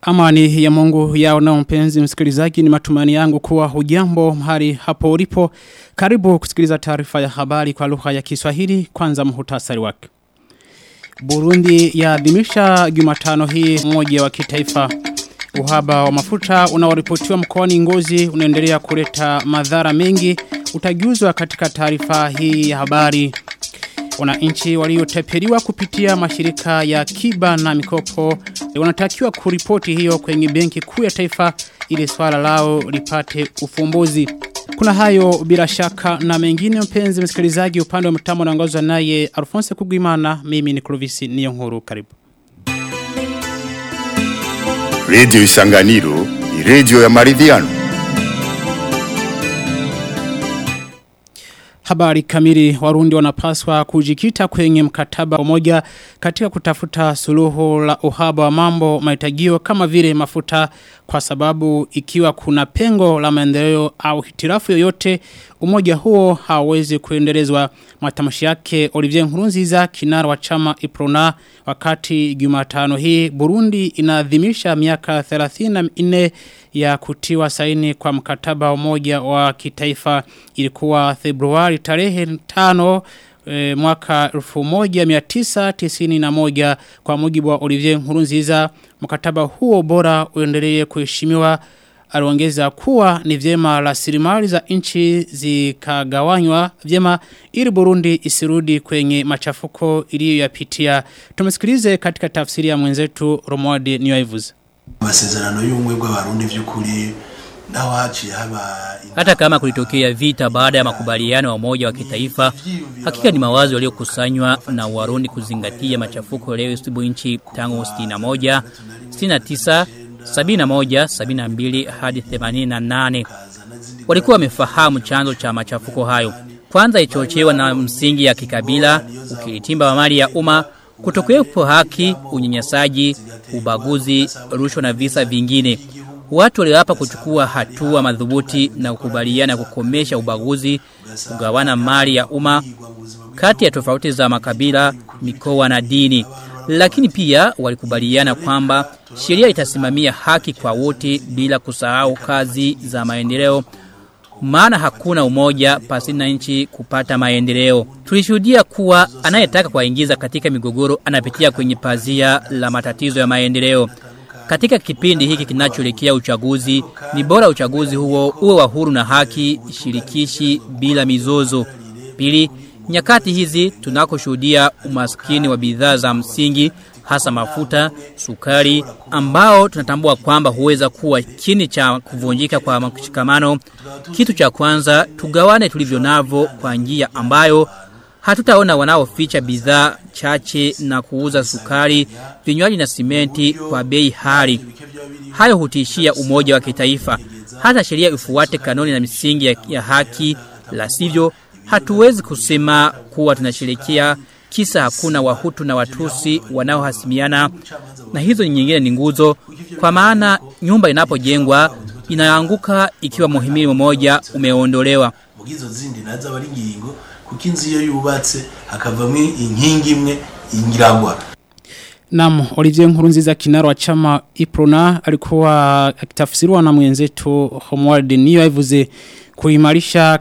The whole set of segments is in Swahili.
Amani ya Mungu yao na mpenzi msikilizaji, ni matumani yangu kuwa hujambo mahali hapo ulipo. Karibu kusikiliza taarifa ya habari kwa lugha ya Kiswahili. Kwanza muhtasari wake. Burundi yaadhimisha Jumatano hii moja wa kitaifa. Uhaba wa mafuta unaoripotiwa mkoani Ngozi unaendelea kuleta madhara mengi. Utajuzwa katika taarifa hii ya habari. Wananchi walioteperiwa kupitia mashirika ya akiba na mikopo wanatakiwa kuripoti hiyo kwenye benki kuu ya taifa ili swala lao lipate ufumbuzi. Kuna hayo bila shaka na mengine mpenzi msikilizaji, upande wa mtamo unaongozwa naye Alphonse Kugwimana. Mimi ni Clovis Niyonkuru, karibu. Radio Isanganiro ni radio ya maridhiano. Habari kamili. Warundi wanapaswa kujikita kwenye mkataba mmoja katika kutafuta suluhu la uhaba wa mambo mahitajio kama vile mafuta, kwa sababu ikiwa kuna pengo la maendeleo au hitirafu yoyote, umoja huo hauwezi kuendelezwa. Matamshi yake Olivier Nkurunziza, kinara wa chama Iprona, wakati Jumatano hii Burundi inaadhimisha miaka 34 ya kutiwa saini kwa mkataba umoja wa kitaifa. Ilikuwa Februari tarehe 5 mwaka 1991. Kwa mujibu wa Olivier Nkurunziza, mkataba huo bora uendelee kuheshimiwa. Aliongeza kuwa ni vyema rasilimali za nchi zikagawanywa vyema ili Burundi isirudi kwenye machafuko iliyoyapitia. Tumesikilize katika tafsiri ya mwenzetu Romuald Niyoivuze. Amasezerano y'ubumwe bw'abarundi vy'ukuri nawaciye haba. Hata kama kulitokea vita baada ya makubaliano ya umoja wa kitaifa, hakika ni mawazo yaliyokusanywa na Warundi kuzingatia machafuko leo isibu nchi tangu 61, 69, 71, 72 hadi 88. Walikuwa wamefahamu chanzo cha machafuko hayo. Kwanza ichochewa na msingi ya kikabila, ukilitimba wa mali ya umma, kutokuwepo haki, unyanyasaji, ubaguzi, rushwa na visa vingine. Watu waliapa kuchukua hatua madhubuti na kukubaliana kukomesha ubaguzi, kugawana mali ya umma kati ya tofauti za makabila, mikoa na dini. Lakini pia walikubaliana kwamba sheria itasimamia haki kwa wote bila kusahau kazi za maendeleo, maana hakuna umoja pasina nchi kupata maendeleo. Tulishuhudia kuwa anayetaka kuingiza katika migogoro anapitia kwenye pazia la matatizo ya maendeleo. Katika kipindi hiki kinachoelekea uchaguzi, ni bora uchaguzi huo uwe wa huru na haki, shirikishi bila mizozo. Pili, nyakati hizi tunakoshuhudia umaskini wa bidhaa za msingi, hasa mafuta, sukari, ambao tunatambua kwamba huweza kuwa chini cha kuvunjika kwa mshikamano. Kitu cha kwanza, tugawane tulivyo navyo kwa njia ambayo hatutaona wanaoficha bidhaa chache na kuuza sukari, vinywaji na simenti kwa bei hali. Hayo hutishia umoja wa kitaifa. Hata sheria ifuate kanuni na misingi ya haki, la sivyo hatuwezi kusema kuwa tunasherehekea kisa hakuna Wahutu na Watusi wanaohasimiana, na hizo nyingine ni nguzo, kwa maana nyumba inapojengwa inaanguka ikiwa muhimili mmoja umeondolewa. Mugizo zindi naza bari ngingo kuko inzu iyo yubatse hakavamwe inkingi imwe ingiragwa. Naam, Olivier Nkurunziza, kinara wa chama Iprona, alikuwa akitafsiriwa na mwenzetu Romuald Niyoivuze. Kuimarisha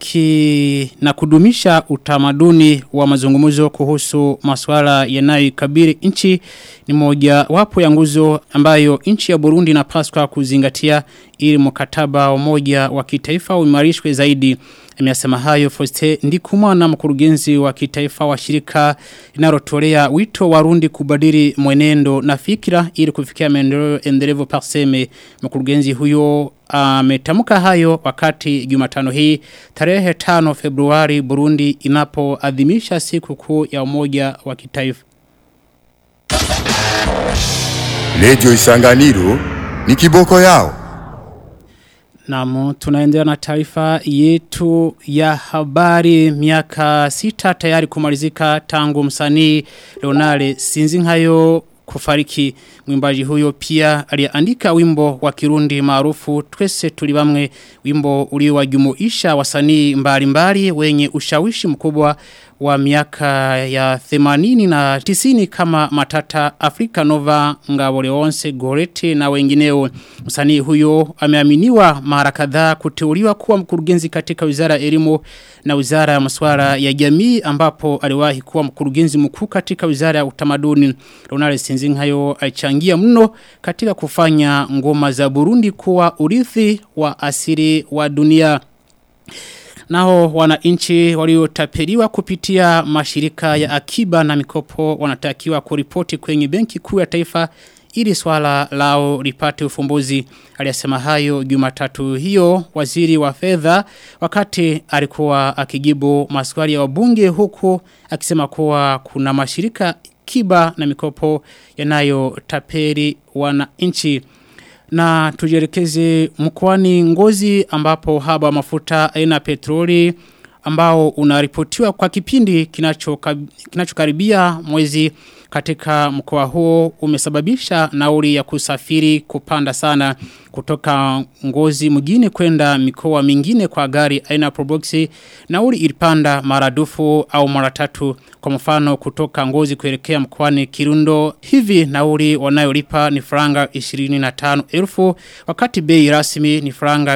haki na kudumisha utamaduni wa mazungumzo kuhusu masuala yanayokabili nchi ni moja wapo ya nguzo ambayo nchi ya Burundi inapaswa kuzingatia ili mkataba mmoja wa kitaifa uimarishwe zaidi. Amesema hayo Faustin Ndikumana, mkurugenzi wa kitaifa wa shirika linalotolea wito Warundi kubadili mwenendo na fikra ili kufikia maendeleo endelevu Parseme. Mkurugenzi huyo ametamka hayo wakati Jumatano hii tarehe 5 Februari Burundi inapoadhimisha siku kuu ya umoja wa kitaifa. Radio Isanganiro ni kiboko yao. Naam, tunaendelea na taarifa yetu ya habari. Miaka 6 tayari kumalizika tangu msanii Leonard Sinzinkayo kufariki. Mwimbaji huyo pia aliandika wimbo wa Kirundi maarufu Twese Tuli Bamwe, wimbo uliowajumuisha wasanii mbalimbali wenye ushawishi mkubwa wa miaka ya 80 na 90 kama Matata, Afrika Nova, Ngaboleonse, Gorete na wengineo. Msanii huyo ameaminiwa mara kadhaa kuteuliwa kuwa mkurugenzi katika Wizara ya Elimu na Wizara ya Masuala ya Jamii, ambapo aliwahi kuwa mkurugenzi mkuu katika Wizara ya Utamaduni. Ronald Sinzinkayo alichangia mno katika kufanya ngoma za Burundi kuwa urithi wa asili wa dunia. Nao wananchi waliotapeliwa kupitia mashirika ya akiba na mikopo wanatakiwa kuripoti kwenye Benki Kuu ya Taifa ili swala lao lipate ufumbuzi. Aliyasema hayo Jumatatu hiyo waziri wa fedha wakati alikuwa akijibu maswali ya wabunge, huku akisema kuwa kuna mashirika akiba na mikopo yanayotapeli wananchi. Na tujielekeze mkoani Ngozi ambapo haba wa mafuta aina petroli ambao unaripotiwa kwa kipindi kinachokaribia mwezi katika mkoa huo umesababisha nauli ya kusafiri kupanda sana kutoka Ngozi mjini kwenda mikoa mingine kwa gari aina Proboxi. Nauli ilipanda maradufu au maratatu. Kwa mfano kutoka Ngozi kuelekea mkoani Kirundo, hivi nauli wanayolipa ni franga 25,000 wakati bei rasmi ni franga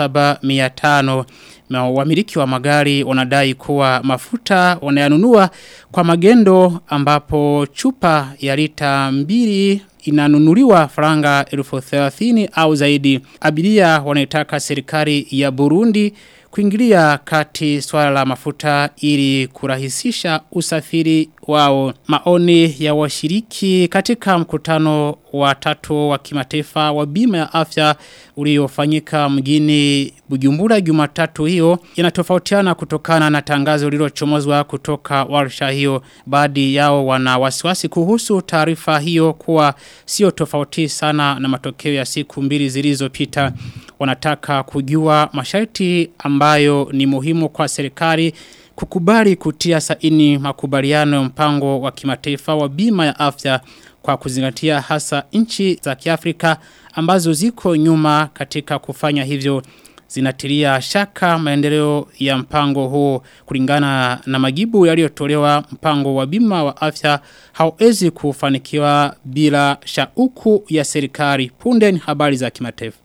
7,500. Wamiliki wa magari wanadai kuwa mafuta wanayanunua kwa magendo, ambapo chupa ya lita 2 inanunuliwa franga 30,000 au zaidi. Abiria wanaitaka serikali ya Burundi kuingilia kati swala la mafuta ili kurahisisha usafiri wao. Maoni ya washiriki katika mkutano wa 3 wa kimataifa wa bima ya afya uliofanyika mjini Bujumbura Jumatatu hiyo yanatofautiana kutokana na tangazo lililochomozwa kutoka warsha hiyo. Baadhi yao wana wasiwasi kuhusu taarifa hiyo kuwa sio tofauti sana na matokeo ya siku 2 zilizopita. Wanataka kujua masharti ambayo ni muhimu kwa serikali kukubali kutia saini makubaliano ya mpango wa kimataifa wa bima ya afya, kwa kuzingatia hasa nchi za Kiafrika ambazo ziko nyuma katika kufanya hivyo. Zinatilia shaka maendeleo ya mpango huo. Kulingana na majibu yaliyotolewa, mpango wa bima wa afya hauwezi kufanikiwa bila shauku ya serikali. Punde ni habari za kimataifa.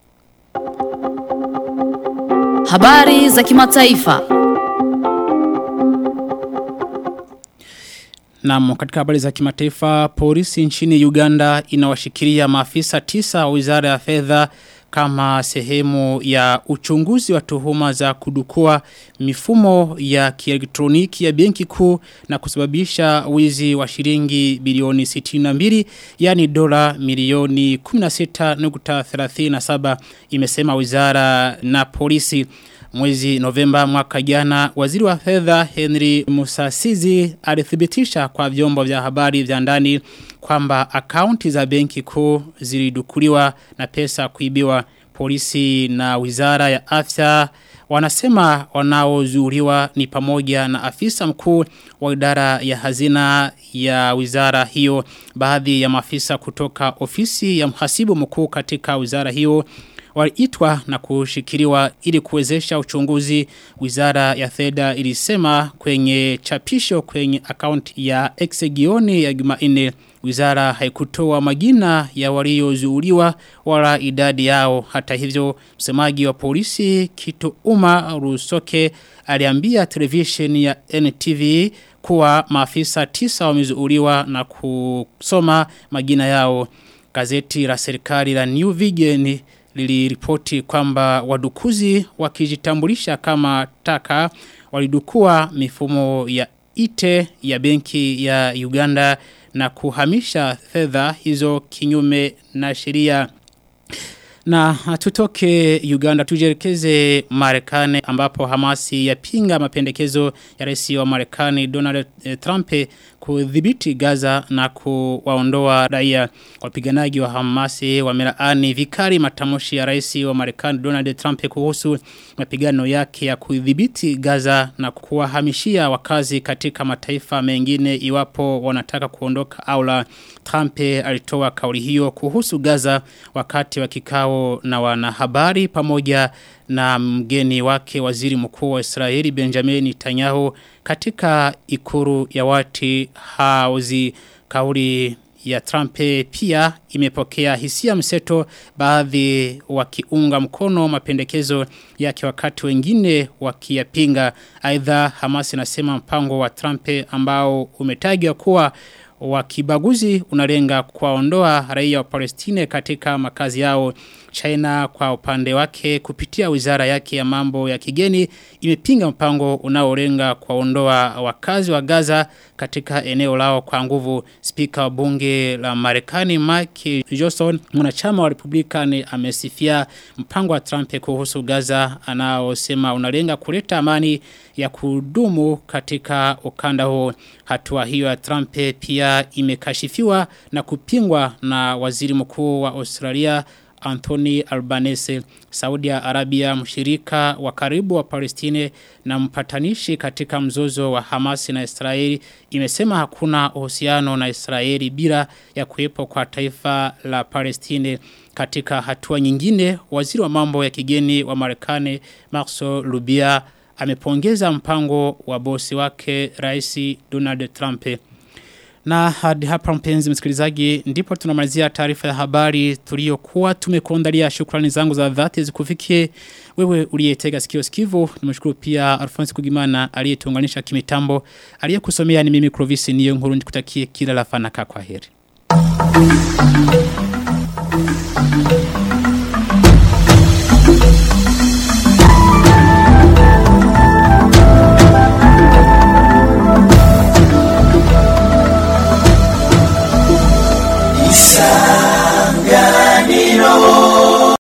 Habari za kimataifa. Na katika habari za kimataifa, polisi nchini Uganda inawashikilia maafisa 9 wa Wizara ya Fedha kama sehemu ya uchunguzi wa tuhuma za kudukua mifumo ya kielektroniki ya Benki Kuu na kusababisha wizi wa shilingi bilioni 62, yani dola milioni 16.37, imesema wizara na polisi. Mwezi Novemba mwaka jana, waziri wa fedha Henry Musasizi alithibitisha kwa vyombo vya habari vya ndani kwamba akaunti za Benki Kuu zilidukuliwa na pesa kuibiwa. Polisi na wizara ya afya wanasema wanaozuiliwa ni pamoja na afisa mkuu wa idara ya hazina ya wizara hiyo. Baadhi ya maafisa kutoka ofisi ya mhasibu mkuu katika wizara hiyo waliitwa na kushikiliwa ili kuwezesha uchunguzi. Wizara ya fedha ilisema kwenye chapisho kwenye account ya Exegioni ya Jumanne. Wizara haikutoa majina ya waliozuiliwa wala idadi yao. Hata hivyo, msemaji wa polisi Kituuma Rusoke aliambia television ya NTV kuwa maafisa 9 wamezuiliwa na kusoma majina yao. Gazeti la serikali la New Vision liliripoti kwamba wadukuzi wakijitambulisha kama taka walidukua mifumo ya ite ya benki ya Uganda na kuhamisha fedha hizo kinyume na sheria. Na tutoke Uganda tujelekeze Marekani ambapo Hamasi yapinga mapendekezo ya rais wa Marekani Donald Trump kudhibiti Gaza na kuwaondoa raia. Wapiganaji wa Hamasi wamelaani vikali matamshi ya rais wa Marekani Donald Trump kuhusu mapigano yake ya kudhibiti Gaza na kuwahamishia wakazi katika mataifa mengine iwapo wanataka kuondoka au la. Trump alitoa kauli hiyo kuhusu Gaza wakati wa kikao kikao na wanahabari pamoja na mgeni wake waziri mkuu wa Israeli Benjamin Netanyahu katika ikulu ya White House. Kauli ya Trump pia imepokea hisia mseto, baadhi wakiunga mkono mapendekezo yake wakati wengine wakiyapinga. Aidha, Hamas inasema mpango wa Trump ambao umetajwa kuwa wa kibaguzi unalenga kuwaondoa raia wa Palestina katika makazi yao. China kwa upande wake kupitia wizara yake ya mambo ya kigeni imepinga mpango unaolenga kuwaondoa wakazi wa Gaza katika eneo lao kwa nguvu. Spika wa bunge la Marekani Mike Johnson, mwanachama wa Republican, amesifia mpango wa Trump kuhusu Gaza anaosema unalenga kuleta amani ya kudumu katika ukanda huo. Hatua hiyo ya Trump pia imekashifiwa na kupingwa na waziri mkuu wa Australia Anthony Albanese. Saudi Arabia, mshirika wa karibu wa Palestina na mpatanishi katika mzozo wa Hamas na Israeli, imesema hakuna uhusiano na Israeli bila ya kuwepo kwa taifa la Palestina. Katika hatua nyingine, waziri wa mambo ya kigeni wa Marekani Marco Rubio amepongeza mpango wa bosi wake Rais Donald Trump. Na hadi hapa mpenzi msikilizaji, ndipo tunamalizia taarifa ya habari tuliyokuwa tumekuandalia. Shukrani zangu za dhati zikufikie wewe uliyetega sikio sikivu. Nimeshukuru pia Alphonse Kugimana aliyetuunganisha kimitambo. Aliyekusomea ni mimi Clovis Niyo Nkuru, nikutakie kila la fanaka. Kwa heri. Isanganiro.